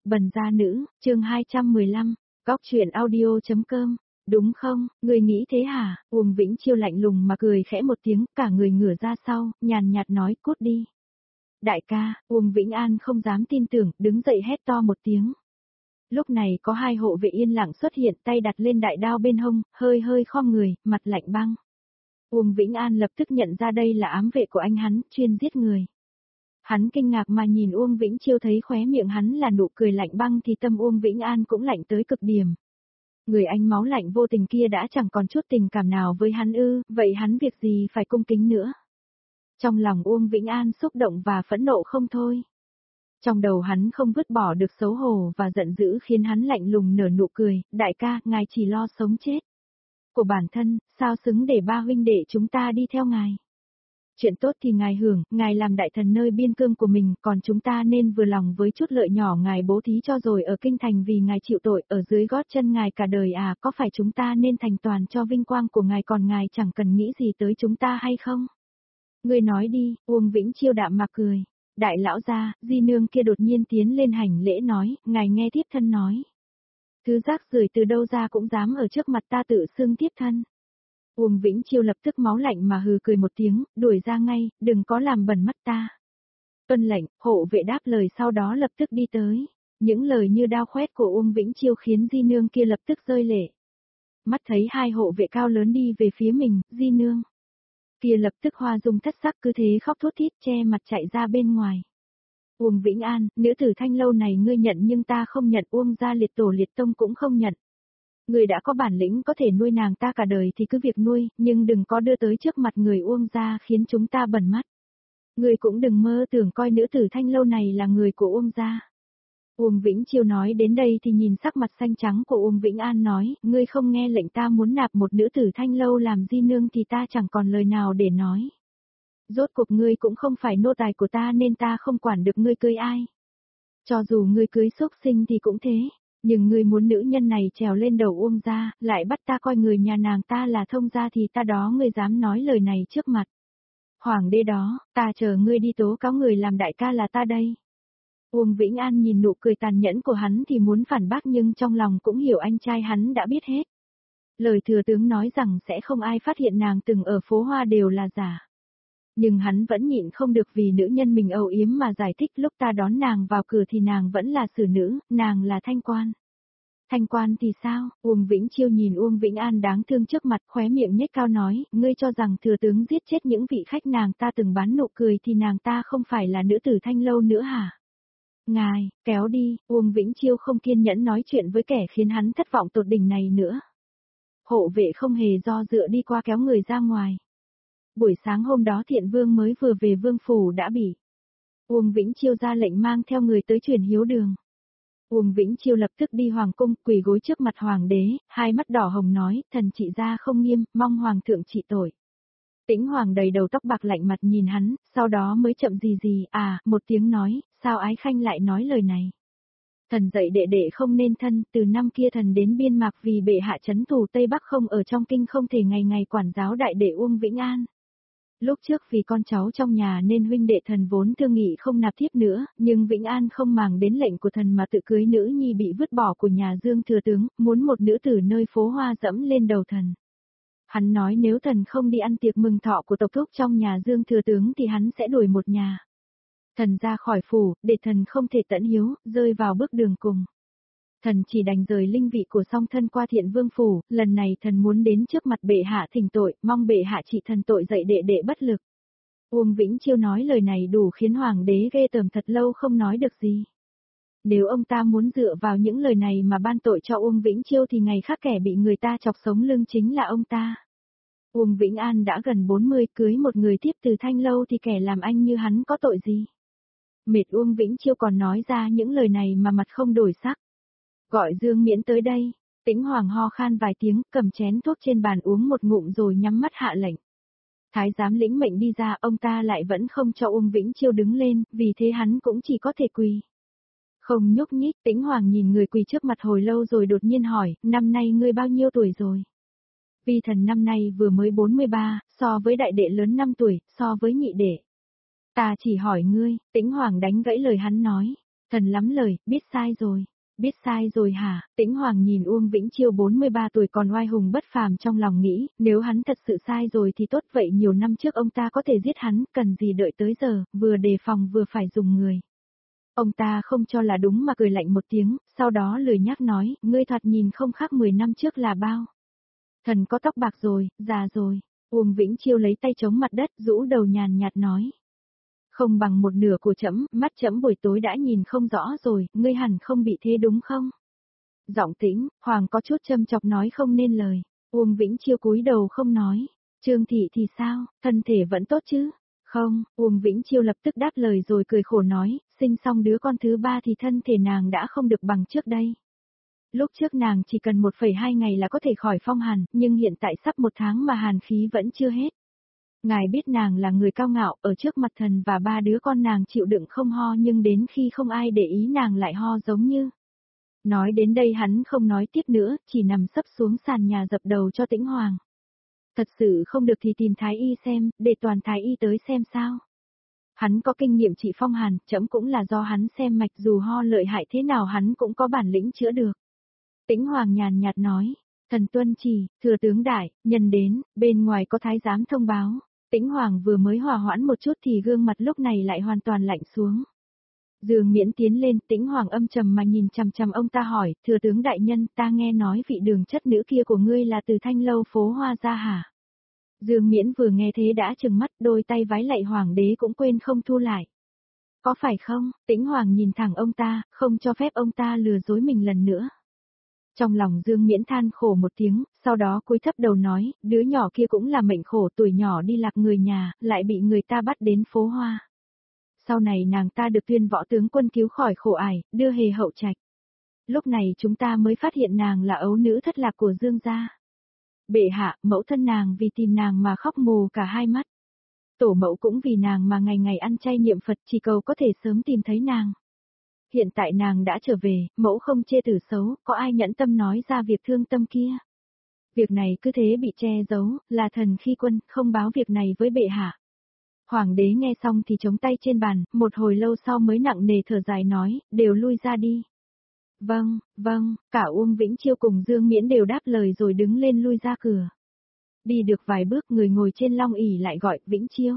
Bần gia nữ, chương 215, góc chuyện audio.com, đúng không, người nghĩ thế hả? Uông Vĩnh Chiêu lạnh lùng mà cười khẽ một tiếng, cả người ngửa ra sau, nhàn nhạt nói cút đi. Đại ca, Uông Vĩnh An không dám tin tưởng, đứng dậy hét to một tiếng. Lúc này có hai hộ vệ yên lặng xuất hiện, tay đặt lên đại đao bên hông, hơi hơi khom người, mặt lạnh băng. Uông Vĩnh An lập tức nhận ra đây là ám vệ của anh hắn, chuyên giết người. Hắn kinh ngạc mà nhìn Uông Vĩnh Chiêu, thấy khóe miệng hắn là nụ cười lạnh băng thì tâm Uông Vĩnh An cũng lạnh tới cực điểm. Người anh máu lạnh vô tình kia đã chẳng còn chút tình cảm nào với hắn ư, vậy hắn việc gì phải cung kính nữa. Trong lòng Uông Vĩnh An xúc động và phẫn nộ không thôi. Trong đầu hắn không vứt bỏ được xấu hổ và giận dữ khiến hắn lạnh lùng nở nụ cười, đại ca, ngài chỉ lo sống chết của bản thân, sao xứng để ba huynh đệ chúng ta đi theo ngài. Chuyện tốt thì ngài hưởng, ngài làm đại thần nơi biên cương của mình, còn chúng ta nên vừa lòng với chút lợi nhỏ ngài bố thí cho rồi ở kinh thành vì ngài chịu tội ở dưới gót chân ngài cả đời à, có phải chúng ta nên thành toàn cho vinh quang của ngài còn ngài chẳng cần nghĩ gì tới chúng ta hay không? Ngươi nói đi, Uông Vĩnh Chiêu đạm mà cười. Đại lão gia, di nương kia đột nhiên tiến lên hành lễ nói, ngài nghe thiếp thân nói. Thứ rác rưởi từ đâu ra cũng dám ở trước mặt ta tự xưng thiếp thân. Uông Vĩnh Chiêu lập tức máu lạnh mà hừ cười một tiếng, đuổi ra ngay, đừng có làm bẩn mắt ta. Tuân lệnh, hộ vệ đáp lời sau đó lập tức đi tới. Những lời như đao khoét của Uông Vĩnh Chiêu khiến di nương kia lập tức rơi lệ. Mắt thấy hai hộ vệ cao lớn đi về phía mình, di nương kia lập tức hoa dung thất sắc cứ thế khóc thút thít che mặt chạy ra bên ngoài. Uông Vĩnh An, nữ tử Thanh Lâu này ngươi nhận nhưng ta không nhận, Uông gia liệt tổ liệt tông cũng không nhận. Ngươi đã có bản lĩnh có thể nuôi nàng ta cả đời thì cứ việc nuôi, nhưng đừng có đưa tới trước mặt người Uông gia khiến chúng ta bẩn mắt. Ngươi cũng đừng mơ tưởng coi nữ tử Thanh Lâu này là người của Uông gia. Uông Vĩnh Chiêu nói đến đây thì nhìn sắc mặt xanh trắng của Uông Vĩnh An nói, ngươi không nghe lệnh ta muốn nạp một nữ tử Thanh Lâu làm di nương thì ta chẳng còn lời nào để nói. Rốt cuộc ngươi cũng không phải nô tài của ta nên ta không quản được ngươi cưới ai. Cho dù ngươi cưới xúc sinh thì cũng thế, nhưng ngươi muốn nữ nhân này trèo lên đầu Uông gia, lại bắt ta coi người nhà nàng ta là thông gia thì ta đó ngươi dám nói lời này trước mặt. Hoàng đế đó, ta chờ ngươi đi tố cáo người làm đại ca là ta đây. Uông Vĩnh An nhìn nụ cười tàn nhẫn của hắn thì muốn phản bác nhưng trong lòng cũng hiểu anh trai hắn đã biết hết. Lời thừa tướng nói rằng sẽ không ai phát hiện nàng từng ở phố Hoa đều là giả. Nhưng hắn vẫn nhịn không được vì nữ nhân mình âu yếm mà giải thích lúc ta đón nàng vào cửa thì nàng vẫn là xử nữ, nàng là thanh quan. Thanh quan thì sao? Uông Vĩnh Chiêu nhìn Uông Vĩnh An đáng thương trước mặt khóe miệng nhếch cao nói, ngươi cho rằng thừa tướng giết chết những vị khách nàng ta từng bán nụ cười thì nàng ta không phải là nữ tử Thanh Lâu nữa hả? Ngài, kéo đi, Uông Vĩnh Chiêu không kiên nhẫn nói chuyện với kẻ khiến hắn thất vọng tột đỉnh này nữa. Hộ vệ không hề do dự đi qua kéo người ra ngoài. Buổi sáng hôm đó Thiện Vương mới vừa về vương phủ đã bị Uông Vĩnh Chiêu ra lệnh mang theo người tới truyền hiếu đường. Uông Vĩnh Chiêu lập tức đi hoàng cung quỳ gối trước mặt hoàng đế, hai mắt đỏ hồng nói, thần trị gia không nghiêm, mong hoàng thượng trị tội. Tĩnh hoàng đầy đầu tóc bạc lạnh mặt nhìn hắn, sau đó mới chậm gì, một tiếng nói, sao Ái Khanh lại nói lời này. Thần dạy đệ đệ không nên thân, từ năm kia thần đến Biên Mạc vì bệ hạ trấn thủ Tây Bắc không ở trong kinh không thể ngày ngày quản giáo đại đệ Uông Vĩnh An. Lúc trước vì con cháu trong nhà nên huynh đệ thần vốn thương nghị không nạp thiếp nữa, nhưng Vĩnh An không màng đến lệnh của thần mà tự cưới nữ nhi bị vứt bỏ của nhà Dương thừa tướng, muốn một nữ tử nơi phố Hoa dẫm lên đầu thần. Hắn nói nếu thần không đi ăn tiệc mừng thọ của tộc thúc trong nhà Dương thừa tướng thì hắn sẽ đuổi một nhà. Thần ra khỏi phủ, để thần không thể tận hiếu, rơi vào bước đường cùng. Thần chỉ đành rời linh vị của song thân qua Thiện Vương phủ, lần này thần muốn đến trước mặt bệ hạ thỉnh tội, mong bệ hạ trị thần tội dạy đệ đệ bất lực. Uông Vĩnh Chiêu nói lời này đủ khiến hoàng đế ghê tởm thật lâu không nói được gì. Nếu ông ta muốn dựa vào những lời này mà ban tội cho Uông Vĩnh Chiêu thì ngày khác kẻ bị người ta chọc sống lưng chính là ông ta. Uông Vĩnh An đã gần 40 cưới một người tiếp từ Thanh Lâu thì kẻ làm anh như hắn có tội gì. Mệt Uông Vĩnh Chiêu còn nói ra những lời này mà mặt không đổi sắc. Gọi Dương Miễn tới đây. Tĩnh Hoàng ho khan vài tiếng, cầm chén thuốc trên bàn uống một ngụm rồi nhắm mắt hạ lệnh. Thái giám lĩnh mệnh đi ra, ông ta lại vẫn không cho Uông Vĩnh Chiêu đứng lên, vì thế hắn cũng chỉ có thể quỳ. Không nhúc nhích, Tĩnh Hoàng nhìn người quỳ trước mặt hồi lâu rồi đột nhiên hỏi, năm nay ngươi bao nhiêu tuổi rồi? Vi thần năm nay vừa mới 43, so với đại đệ lớn 5 tuổi, so với nhị đệ. Ta chỉ hỏi ngươi, Tĩnh Hoàng đánh gãy lời hắn nói. Thần lắm lời, biết sai rồi. Biết sai rồi hả? Tĩnh Hoàng nhìn Uông Vĩnh Chiêu 43 tuổi còn oai hùng bất phàm trong lòng nghĩ, nếu hắn thật sự sai rồi thì tốt vậy nhiều năm trước ông ta có thể giết hắn, cần gì đợi tới giờ, vừa đề phòng vừa phải dùng người. Ông ta không cho là đúng mà cười lạnh một tiếng, sau đó lười nhác nói, ngươi thoạt nhìn không khác 10 năm trước là bao. Thần có tóc bạc rồi, già rồi. Uông Vĩnh Chiêu lấy tay chống mặt đất, rũ đầu nhàn nhạt nói. Không bằng một nửa của trẫm, mắt trẫm buổi tối đã nhìn không rõ rồi, ngươi hẳn không bị thế đúng không? Giọng Tĩnh Hoàng có chút châm chọc nói không nên lời. Uông Vĩnh Chiêu cúi đầu không nói. Trương Thị thì sao, thân thể vẫn tốt chứ? Không, Uông Vĩnh Chiêu lập tức đáp lời rồi cười khổ nói, sinh xong đứa con thứ ba thì thân thể nàng đã không được bằng trước đây. Lúc trước nàng chỉ cần 1,2 ngày là có thể khỏi phong hàn, nhưng hiện tại sắp 1 tháng mà hàn khí vẫn chưa hết. Ngài biết nàng là người cao ngạo, ở trước mặt thần và 3 đứa con nàng chịu đựng không ho nhưng đến khi không ai để ý nàng lại ho giống như. Nói đến đây hắn không nói tiếp nữa, chỉ nằm sấp xuống sàn nhà dập đầu cho Tĩnh Hoàng. Thật sự không được thì tìm thái y xem, để toàn thái y tới xem sao. Hắn có kinh nghiệm trị phong hàn, trẫm cũng là do hắn xem mạch dù ho lợi hại thế nào hắn cũng có bản lĩnh chữa được. Tĩnh Hoàng nhàn nhạt nói, thần tuân chỉ, thừa tướng đại, nhân đến, bên ngoài có thái giám thông báo. Tĩnh Hoàng vừa mới hòa hoãn một chút thì gương mặt lúc này lại hoàn toàn lạnh xuống. Dương Miễn tiến lên, Tĩnh Hoàng âm trầm mà nhìn chằm chằm ông ta hỏi, thừa tướng đại nhân, ta nghe nói vị đường chất nữ kia của ngươi là từ Thanh Lâu phố Hoa ra hả? Dương Miễn vừa nghe thế đã trừng mắt, đôi tay vái lạy hoàng đế cũng quên không thu lại. Có phải không? Tĩnh Hoàng nhìn thẳng ông ta, không cho phép ông ta lừa dối mình lần nữa. Trong lòng Dương Miễn than khổ một tiếng, sau đó cúi thấp đầu nói, đứa nhỏ kia cũng là mệnh khổ, tuổi nhỏ đi lạc người nhà, lại bị người ta bắt đến phố Hoa. Sau này nàng ta được Tuyên Võ tướng quân cứu khỏi khổ ải, đưa hề hậu trạch. Lúc này chúng ta mới phát hiện nàng là ấu nữ thất lạc của Dương gia. Bệ hạ, mẫu thân nàng vì tìm nàng mà khóc mù cả hai mắt. Tổ mẫu cũng vì nàng mà ngày ngày ăn chay niệm Phật chỉ cầu có thể sớm tìm thấy nàng. Hiện tại nàng đã trở về, mẫu không chê tử xấu, có ai nhẫn tâm nói ra việc thương tâm kia. Việc này cứ thế bị che giấu, là thần khi quân, không báo việc này với bệ hạ. Hoàng đế nghe xong thì chống tay trên bàn, một hồi lâu sau mới nặng nề thở dài nói, đều lui ra đi. Vâng, vâng, cả Uông Vĩnh Chiêu cùng Dương Miễn đều đáp lời rồi đứng lên lui ra cửa. Đi được vài bước người ngồi trên long ỷ lại gọi, Vĩnh Chiêu.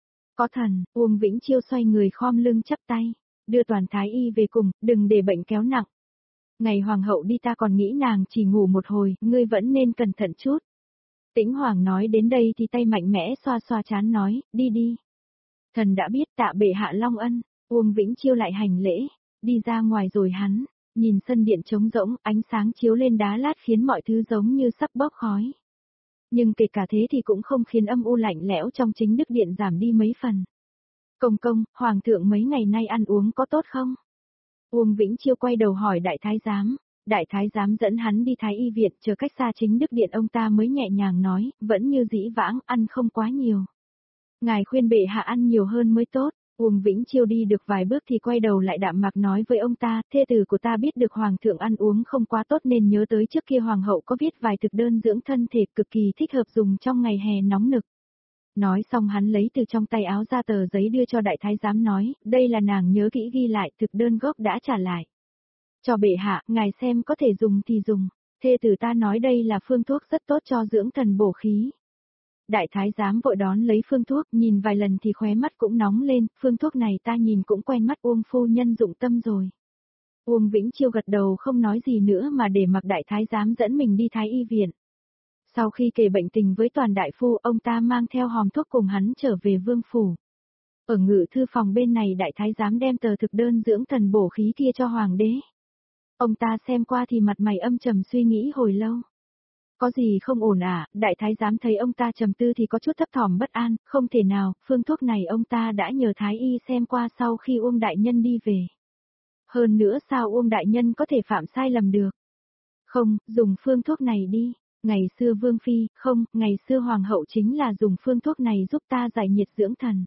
Có thần, Uông Vĩnh Chiêu xoay người khom lưng chắp tay, đưa toàn thái y về cùng, đừng để bệnh kéo nặng. Ngày hoàng hậu đi ta còn nghĩ nàng chỉ ngủ một hồi, ngươi vẫn nên cẩn thận chút. Tĩnh Hoàng nói đến đây thì tay mạnh mẽ xoa xoa trán nói, đi đi. Thần đã biết tạ bệ hạ long ân, Uông Vĩnh Chiêu lại hành lễ, đi ra ngoài rồi hắn, nhìn sân điện trống rỗng, ánh sáng chiếu lên đá lát khiến mọi thứ giống như sắp bốc khói. Nhưng kể cả thế thì cũng không khiến âm u lạnh lẽo trong chính đức điện giảm đi mấy phần. Công công, hoàng thượng mấy ngày nay ăn uống có tốt không? Uông Vĩnh Chiêu quay đầu hỏi đại thái giám. Đại thái giám dẫn hắn đi thái y viện, chờ cách xa chính đức điện ông ta mới nhẹ nhàng nói, vẫn như dĩ vãng, ăn không quá nhiều. Ngài khuyên bệ hạ ăn nhiều hơn mới tốt. Uông Vĩnh Chiêu đi được vài bước thì quay đầu lại đạm mạc nói với ông ta, thê tử của ta biết được hoàng thượng ăn uống không quá tốt nên nhớ tới trước kia hoàng hậu có viết vài thực đơn dưỡng thân thể cực kỳ thích hợp dùng trong ngày hè nóng nực. Nói xong hắn lấy từ trong tay áo ra tờ giấy đưa cho đại thái giám nói, đây là nàng nhớ kỹ ghi lại thực đơn gốc đã trả lại. Cho bệ hạ, ngài xem có thể dùng thì dùng, thê tử ta nói đây là phương thuốc rất tốt cho dưỡng thần bổ khí. Đại thái giám vội đón lấy phương thuốc, nhìn vài lần thì khóe mắt cũng nóng lên, phương thuốc này ta nhìn cũng quen mắt Uông phu nhân dụng tâm rồi. Uông Vĩnh Chiêu gật đầu không nói gì nữa mà để mặc đại thái giám dẫn mình đi thái y viện. Sau khi kể bệnh tình với toàn đại phu, ông ta mang theo hòm thuốc cùng hắn trở về vương phủ. Ở ngự thư phòng bên này đại thái giám đem tờ thực đơn dưỡng thần bổ khí kia cho hoàng đế. Ông ta xem qua thì mặt mày âm trầm suy nghĩ hồi lâu. Có gì không ổn à, đại thái giám thấy ông ta trầm tư thì có chút thấp thỏm bất an, không thể nào, phương thuốc này ông ta đã nhờ thái y xem qua sau khi Uông đại nhân đi về. Hơn nữa sao Uông đại nhân có thể phạm sai lầm được? Không, dùng phương thuốc này đi, ngày xưa vương phi, không, ngày xưa hoàng hậu chính là dùng phương thuốc này giúp ta giải nhiệt dưỡng thần.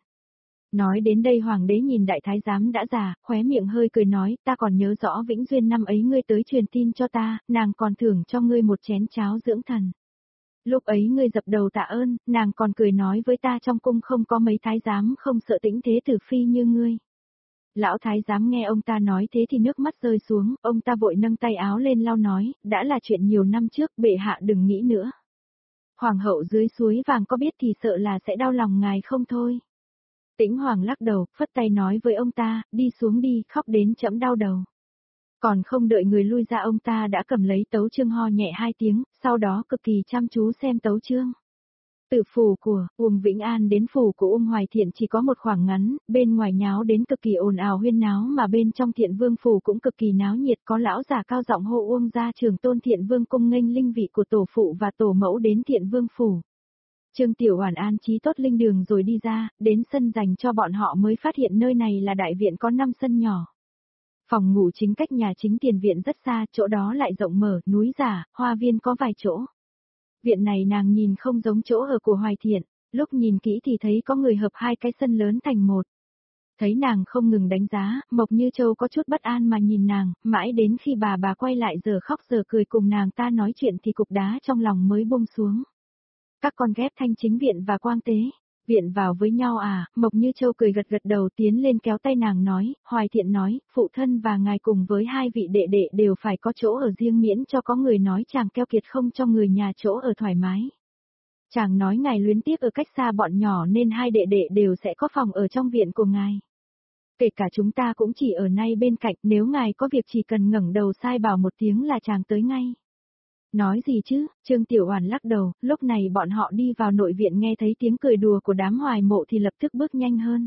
Nói đến đây hoàng đế nhìn đại thái giám đã già, khóe miệng hơi cười nói, ta còn nhớ rõ Vĩnh Duyên năm ấy ngươi tới truyền tin cho ta, nàng còn thưởng cho ngươi một chén cháo dưỡng thần. Lúc ấy ngươi dập đầu tạ ơn, nàng còn cười nói với ta trong cung không có mấy thái giám không sợ Tĩnh thế tử phi như ngươi. Lão thái giám nghe ông ta nói thế thì nước mắt rơi xuống, ông ta vội nâng tay áo lên lau nói, đã là chuyện nhiều năm trước, bệ hạ đừng nghĩ nữa. Hoàng hậu dưới suối vàng có biết thì sợ là sẽ đau lòng ngài không thôi. Tĩnh Hoàng lắc đầu, phất tay nói với ông ta, đi xuống đi, khóc đến trẫm đau đầu. Còn không đợi người lui ra ông ta đã cầm lấy tấu chương ho nhẹ 2 tiếng, sau đó cực kỳ chăm chú xem tấu chương. Từ phủ của Uông Vĩnh An đến phủ của Uông Hoài Thiện chỉ có một khoảng ngắn, bên ngoài nháo đến cực kỳ ồn ào huyên náo mà bên trong Thiện Vương phủ cũng cực kỳ náo nhiệt, có lão già cao giọng hô Uông gia trưởng tôn Thiện Vương cung nghênh linh vị của tổ phụ và tổ mẫu đến Thiện Vương phủ. Trương Tiểu Oản an trí tốt linh đường rồi đi ra, đến sân dành cho bọn họ mới phát hiện nơi này là đại viện có 5 sân nhỏ. Phòng ngủ chính cách nhà chính tiền viện rất xa, chỗ đó lại rộng mở, núi giả, hoa viên có vài chỗ. Viện này nàng nhìn không giống chỗ ở của Hoài Thiện, lúc nhìn kỹ thì thấy có người hợp 2 cái sân lớn thành một. Thấy nàng không ngừng đánh giá, Mộc Như Châu có chút bất an mà nhìn nàng, mãi đến khi bà quay lại giờ khóc giờ cười cùng nàng ta nói chuyện thì cục đá trong lòng mới buông xuống. Các con ghép Thanh Chính Viện và Quang Tế, viện vào với nhau à, Mộc Như Châu cười gật gật đầu tiến lên kéo tay nàng nói, Hoài Thiện nói, phụ thân và ngài cùng với 2 vị đệ đệ đều phải có chỗ ở riêng miễn cho có người nói chàng keo kiệt không cho người nhà chỗ ở thoải mái. Chàng nói ngài luyến tiếc ở cách xa bọn nhỏ nên 2 đệ đệ đều sẽ có phòng ở trong viện của ngài. Kể cả chúng ta cũng chỉ ở ngay bên cạnh, nếu ngài có việc chỉ cần ngẩng đầu sai bảo một tiếng là chàng tới ngay. Nói gì chứ, Trương Tiểu Oản lắc đầu, lúc này bọn họ đi vào nội viện nghe thấy tiếng cười đùa của đám Hoài Mộ thì lập tức bước nhanh hơn.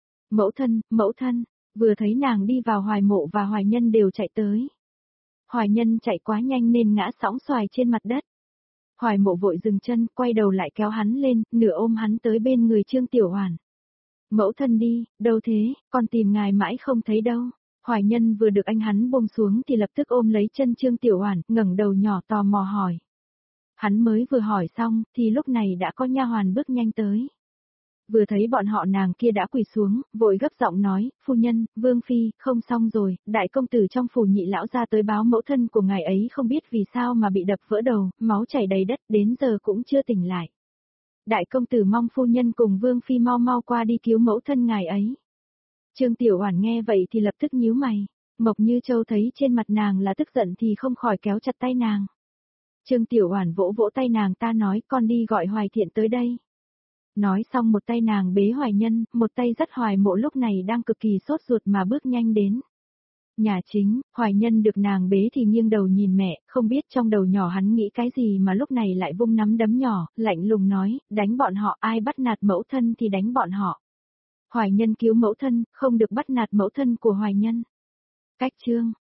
Mẫu thân, vừa thấy nàng đi vào Hoài Mộ và Hoài Nhân đều chạy tới. Hoài Nhân chạy quá nhanh nên ngã sõng xoài trên mặt đất. Hoài Mộ vội dừng chân, quay đầu lại kéo hắn lên, nửa ôm hắn tới bên người Trương Tiểu Oản. Mẫu thân đi, đâu thế, con tìm ngài mãi không thấy đâu. Hoài Nhân vừa được anh hắn buông xuống thì lập tức ôm lấy chân Trương Tiểu Oản, ngẩng đầu nhỏ tò mò hỏi. Hắn mới vừa hỏi xong, thì lúc này đã có nha hoàn bước nhanh tới. Vừa thấy bọn họ nàng kia đã quỳ xuống, vội gấp giọng nói, phu nhân, vương phi, không xong rồi, đại công tử trong phủ Nhị lão ra tới báo mẫu thân của ngài ấy không biết vì sao mà bị đập vỡ đầu, máu chảy đầy đất, đến giờ cũng chưa tỉnh lại. Đại công tử mong phu nhân cùng vương phi mau mau qua đi cứu mẫu thân ngài ấy. Trương Tiểu Oản nghe vậy thì lập tức nhíu mày, Mộc Như Châu thấy trên mặt nàng là tức giận thì không khỏi kéo chặt tay nàng. Trương Tiểu Oản vỗ vỗ tay nàng ta nói con đi gọi Hoài Thiện tới đây. Nói xong một tay nàng bế Hoài Nhân, một tay dắt Hoài Mộ lúc này đang cực kỳ sốt ruột mà bước nhanh đến. Nhà chính, Hoài Nhân được nàng bế thì nghiêng đầu nhìn mẹ, không biết trong đầu nhỏ hắn nghĩ cái gì mà lúc này lại vung nắm đấm nhỏ, lạnh lùng nói, đánh bọn họ, ai bắt nạt mẫu thân thì đánh bọn họ. Hoài Nhân cứu mẫu thân, không được bắt nạt mẫu thân của Hoài Nhân. Cách chương